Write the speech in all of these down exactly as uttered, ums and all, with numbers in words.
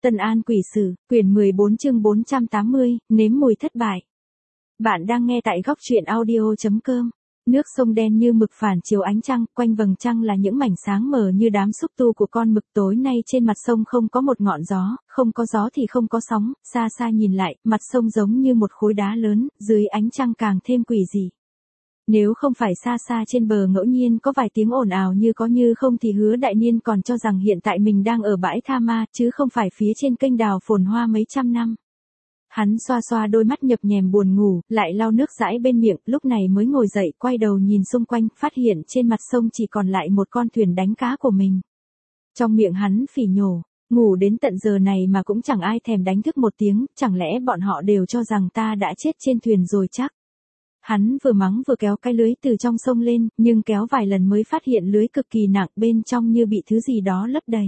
Tân An Quỷ Sử, quyển mười bốn chương bốn trăm tám mươi, nếm mùi thất bại. Bạn đang nghe tại góc truyện audio chấm com. Nước sông đen như mực phản chiếu ánh trăng, quanh vầng trăng là những mảnh sáng mờ như đám xúc tu của con mực. Tối nay trên mặt sông không có một ngọn gió, không có gió thì không có sóng, xa xa nhìn lại, mặt sông giống như một khối đá lớn, dưới ánh trăng càng thêm quỷ dị. Nếu không phải xa xa trên bờ ngẫu nhiên có vài tiếng ồn ào như có như không thì Hứa Đại Niên còn cho rằng hiện tại mình đang ở bãi Tha Ma, chứ không phải phía trên kênh đào phồn hoa mấy trăm năm. Hắn xoa xoa đôi mắt nhập nhèm buồn ngủ, lại lau nước dãi bên miệng, lúc này mới ngồi dậy, quay đầu nhìn xung quanh, phát hiện trên mặt sông chỉ còn lại một con thuyền đánh cá của mình. Trong miệng hắn phỉ nhổ, ngủ đến tận giờ này mà cũng chẳng ai thèm đánh thức một tiếng, chẳng lẽ bọn họ đều cho rằng ta đã chết trên thuyền rồi chắc. Hắn vừa mắng vừa kéo cái lưới từ trong sông lên, nhưng kéo vài lần mới phát hiện lưới cực kỳ nặng, bên trong như bị thứ gì đó lấp đầy.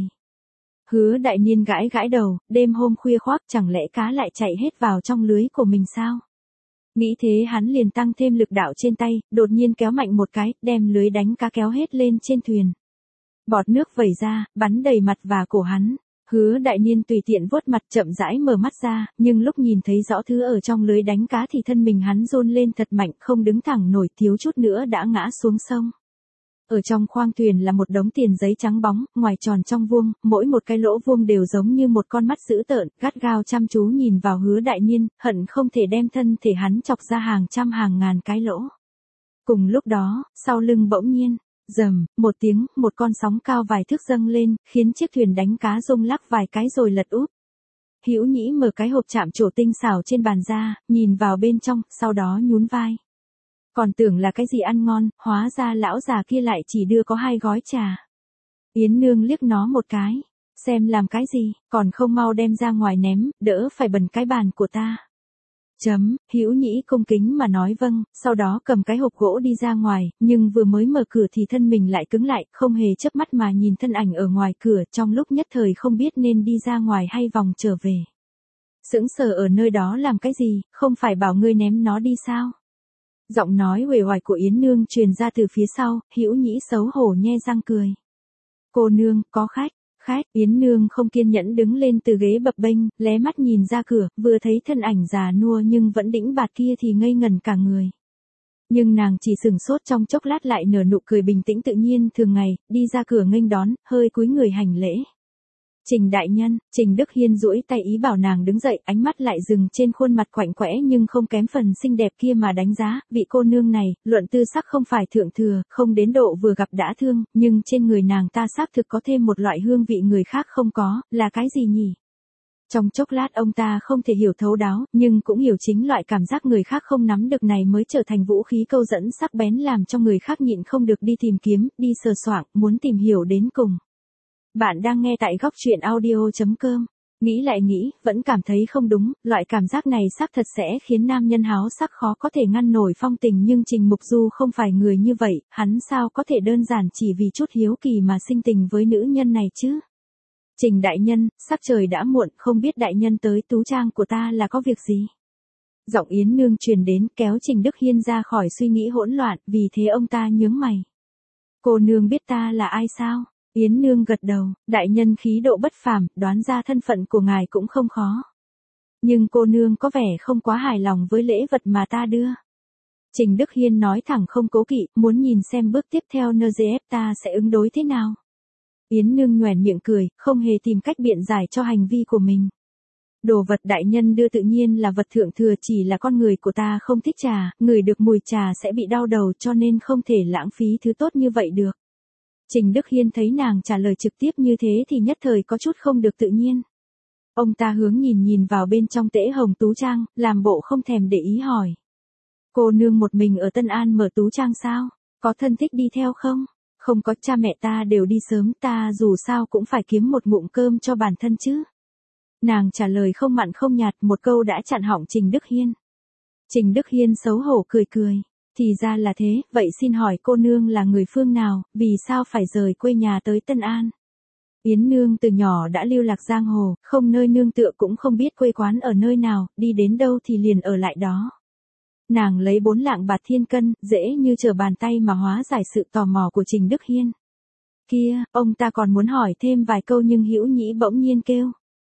Hứa Đại Niên gãi gãi đầu, đêm hôm khuya khoác chẳng lẽ cá lại chạy hết vào trong lưới của mình sao? Nghĩ thế hắn liền tăng thêm lực đạo trên tay, đột nhiên kéo mạnh một cái, đem lưới đánh cá kéo hết lên trên thuyền. Bọt nước vẩy ra, bắn đầy mặt và cổ hắn. Hứa Đại Niên tùy tiện vuốt mặt, chậm rãi mở mắt ra, nhưng lúc nhìn thấy rõ thứ ở trong lưới đánh cá thì thân mình hắn run lên thật mạnh, không đứng thẳng nổi, thiếu chút nữa đã ngã xuống sông. Ở trong khoang thuyền là một đống tiền giấy trắng bóng, ngoài tròn trong vuông, mỗi một cái lỗ vuông đều giống như một con mắt dữ tợn, gắt gao chăm chú nhìn vào Hứa Đại Niên, hận không thể đem thân thể hắn chọc ra hàng trăm hàng ngàn cái lỗ. Cùng lúc đó, sau lưng bỗng nhiên, rầm, một tiếng, một con sóng cao vài thước dâng lên, khiến chiếc thuyền đánh cá rung lắc vài cái rồi lật úp. Hữu Nhĩ mở cái hộp chạm trổ tinh xảo trên bàn ra, nhìn vào bên trong, sau đó nhún vai. Còn tưởng là cái gì ăn ngon, hóa ra lão già kia lại chỉ đưa có hai gói trà. Yến Nương liếc nó một cái, xem làm cái gì, còn không mau đem ra ngoài ném, đỡ phải bẩn cái bàn của ta. Chấm, Hữu Nhĩ cung kính mà nói vâng, sau đó cầm cái hộp gỗ đi ra ngoài, nhưng vừa mới mở cửa thì thân mình lại cứng lại, không hề chớp mắt mà nhìn thân ảnh ở ngoài cửa, trong lúc nhất thời không biết nên đi ra ngoài hay vòng trở về. Sững sờ ở nơi đó làm cái gì, không phải bảo ngươi ném nó đi sao? Giọng nói uể oải của Yến Nương truyền ra từ phía sau, Hữu Nhĩ xấu hổ nhe răng cười. Cô nương, có khách. Khách, Yến Nương không kiên nhẫn đứng lên từ ghế bập bênh, lé mắt nhìn ra cửa, vừa thấy thân ảnh già nua nhưng vẫn đĩnh bạt kia thì ngây ngẩn cả người. Nhưng nàng chỉ sừng sốt trong chốc lát lại nở nụ cười bình tĩnh tự nhiên thường ngày, đi ra cửa nghênh đón, hơi cúi người hành lễ. Trình đại nhân, Trình Đức Hiên duỗi tay ý bảo nàng đứng dậy, ánh mắt lại dừng trên khuôn mặt quạnh quẽ nhưng không kém phần xinh đẹp kia mà đánh giá, vị cô nương này, luận tư sắc không phải thượng thừa, không đến độ vừa gặp đã thương, nhưng trên người nàng ta xác thực có thêm một loại hương vị người khác không có, là cái gì nhỉ? Trong chốc lát ông ta không thể hiểu thấu đáo, nhưng cũng hiểu chính loại cảm giác người khác không nắm được này mới trở thành vũ khí câu dẫn sắc bén làm cho người khác nhịn không được đi tìm kiếm, đi sờ soạng, muốn tìm hiểu đến cùng. Bạn đang nghe tại góc truyện audio chấm com. Nghĩ lại nghĩ, vẫn cảm thấy không đúng, loại cảm giác này xác thật sẽ khiến nam nhân háo sắc khó có thể ngăn nổi phong tình, nhưng Trình Mục Du không phải người như vậy, hắn sao có thể đơn giản chỉ vì chút hiếu kỳ mà sinh tình với nữ nhân này chứ? Trình đại nhân, sắc trời đã muộn, không biết đại nhân tới tú trang của ta là có việc gì? Giọng Yến Nương truyền đến, kéo Trình Đức Hiên ra khỏi suy nghĩ hỗn loạn, vì thế ông ta nhướng mày. Cô nương biết ta là ai sao? Yến Nương gật đầu, đại nhân khí độ bất phàm, đoán ra thân phận của ngài cũng không khó. Nhưng cô nương có vẻ không quá hài lòng với lễ vật mà ta đưa. Trình Đức Hiên nói thẳng không cố kỵ, muốn nhìn xem bước tiếp theo en giê ép ta sẽ ứng đối thế nào. Yến Nương nhoẻn miệng cười, không hề tìm cách biện giải cho hành vi của mình. Đồ vật đại nhân đưa tự nhiên là vật thượng thừa, chỉ là con người của ta không thích trà, ngửi được mùi trà sẽ bị đau đầu cho nên không thể lãng phí thứ tốt như vậy được. Trình Đức Hiên thấy nàng trả lời trực tiếp như thế thì nhất thời có chút không được tự nhiên. Ông ta hướng nhìn nhìn vào bên trong tễ hồng tú trang, làm bộ không thèm để ý hỏi. Cô nương một mình ở Tân An mở tú trang sao? Có thân thích đi theo không? Không có, cha mẹ ta đều đi sớm, ta dù sao cũng phải kiếm một ngụm cơm cho bản thân chứ. Nàng trả lời không mặn không nhạt, một câu đã chặn họng Trình Đức Hiên. Trình Đức Hiên xấu hổ cười cười. Thì ra là thế, vậy xin hỏi cô nương là người phương nào, vì sao phải rời quê nhà tới Tân An? Yến Nương từ nhỏ đã lưu lạc giang hồ, không nơi nương tựa cũng không biết quê quán ở nơi nào, đi đến đâu thì liền ở lại đó. Nàng lấy bốn lạng bạc thiên cân, dễ như trở bàn tay mà hóa giải sự tò mò của Trình Đức Hiên. Kia, ông ta còn muốn hỏi thêm vài câu nhưng Hữu Nhĩ bỗng nhiên kêu.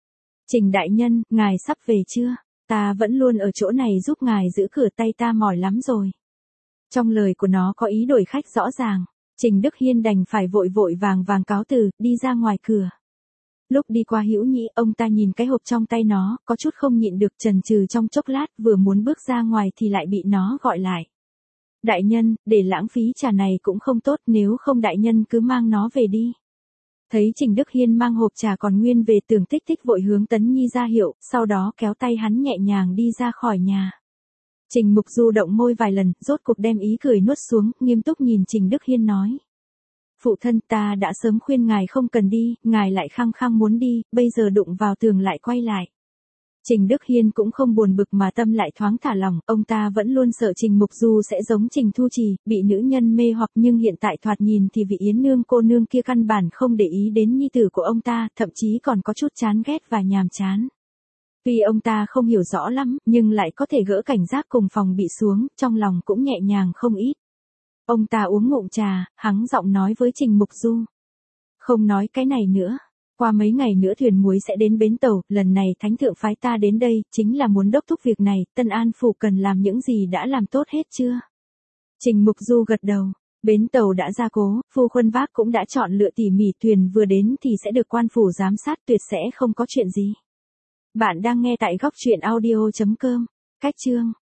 Trình đại nhân, ngài sắp về chưa? Ta vẫn luôn ở chỗ này giúp ngài giữ cửa, tay ta mỏi lắm rồi. Trong lời của nó có ý đổi khách rõ ràng. Trình Đức Hiên đành phải vội vội vàng vàng cáo từ, đi ra ngoài cửa. Lúc đi qua Hữu Nhĩ, ông ta nhìn cái hộp trong tay nó, có chút không nhịn được, chần chừ trong chốc lát, vừa muốn bước ra ngoài thì lại bị nó gọi lại. Đại nhân, để lãng phí trà này cũng không tốt, nếu không đại nhân cứ mang nó về đi. Thấy Trình Đức Hiên mang hộp trà còn nguyên về, Tưởng Tích Tích vội hướng Tấn Nhi ra hiệu, sau đó kéo tay hắn nhẹ nhàng đi ra khỏi nhà. Trình Mục Du động môi vài lần, rốt cuộc đem ý cười nuốt xuống, nghiêm túc nhìn Trình Đức Hiên nói. Phụ thân, ta đã sớm khuyên ngài không cần đi, ngài lại khăng khăng muốn đi, bây giờ đụng vào tường lại quay lại. Trình Đức Hiên cũng không buồn bực mà tâm lại thoáng thả lỏng, ông ta vẫn luôn sợ Trình Mục Du sẽ giống Trình Thu Trì, bị nữ nhân mê hoặc, nhưng hiện tại thoạt nhìn thì vị Yến Nương cô nương kia căn bản không để ý đến nhi tử của ông ta, thậm chí còn có chút chán ghét và nhàm chán. Tuy ông ta không hiểu rõ lắm, nhưng lại có thể gỡ cảnh giác cùng phòng bị xuống, trong lòng cũng nhẹ nhàng không ít. Ông ta uống ngụm trà, hắng giọng nói với Trình Mục Du. Không nói cái này nữa. Qua mấy ngày nữa thuyền muối sẽ đến bến tàu, lần này thánh thượng phái ta đến đây, chính là muốn đốc thúc việc này, Tân An Phủ cần làm những gì đã làm tốt hết chưa? Trình Mục Du gật đầu, bến tàu đã gia cố, phu khuân vác cũng đã chọn lựa tỉ mỉ, thuyền vừa đến thì sẽ được quan phủ giám sát, tuyệt sẽ không có chuyện gì. Bạn đang nghe tại góc truyện audio chấm com, cách chương.